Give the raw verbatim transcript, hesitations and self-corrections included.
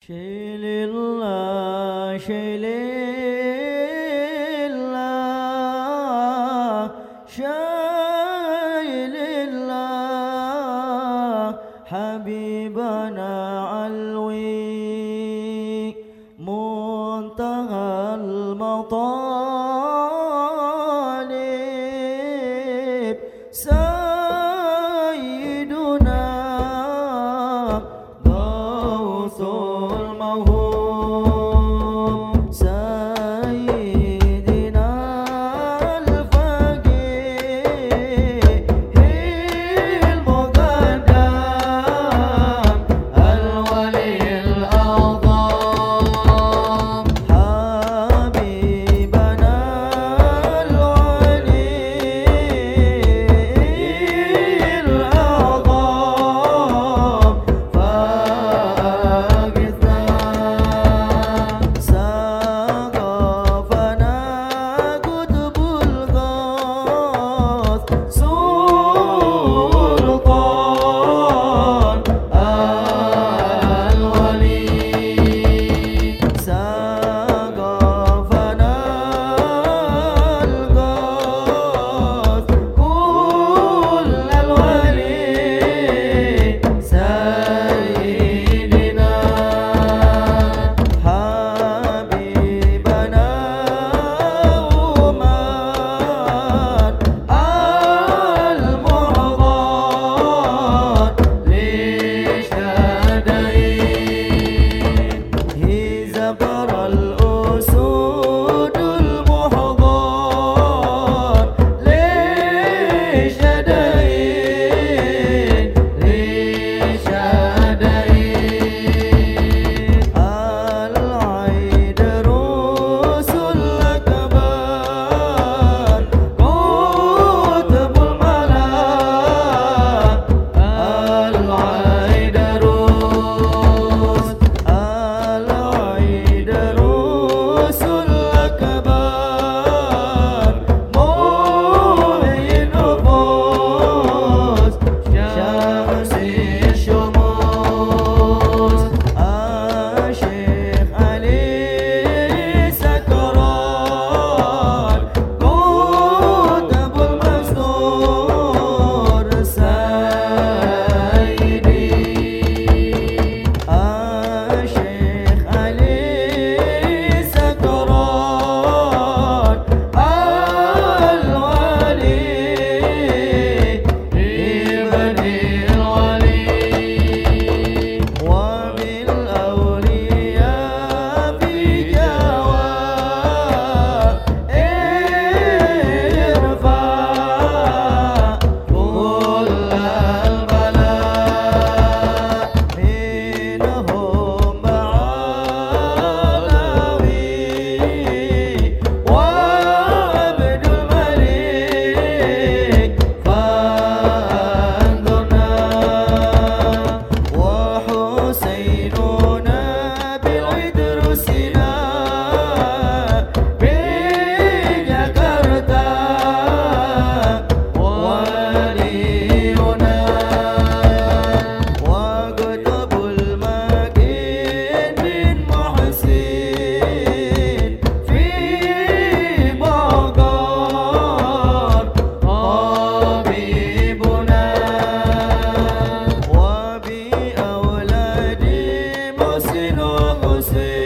شي لله شي لله شي لله حبيبنا علوي منتهى المطالب سيدنا غوث الموهوب سيدنا الفقيه المقدم الولي الأعظم حبيبنا الولي الأعظم فاقتنا سقفنا قطب الغوث سلطان الولي سقفنا الغوث كل الولي سيدنا حبيبنا عمان المعظم لشدائد زبر الأسود المحضر لشدائد لشدائد العيدروس الأكبر قطب الملا العيدروس العيدروس الأكبر محيي النفوس شمس الشموس الشيخ علي سكران قطب المستور سيدي الشيخ علي سكران الولي ابن الولي وبالأولياء في جواب ارفع كل البلاء منهم معالوي وعبد الملك فانظرنا وحسيننا بالعدرسنا بجاكرتا ولينا وقطب المكين من محسن في بغداد طبيبنا وبأولاد محسن وحسين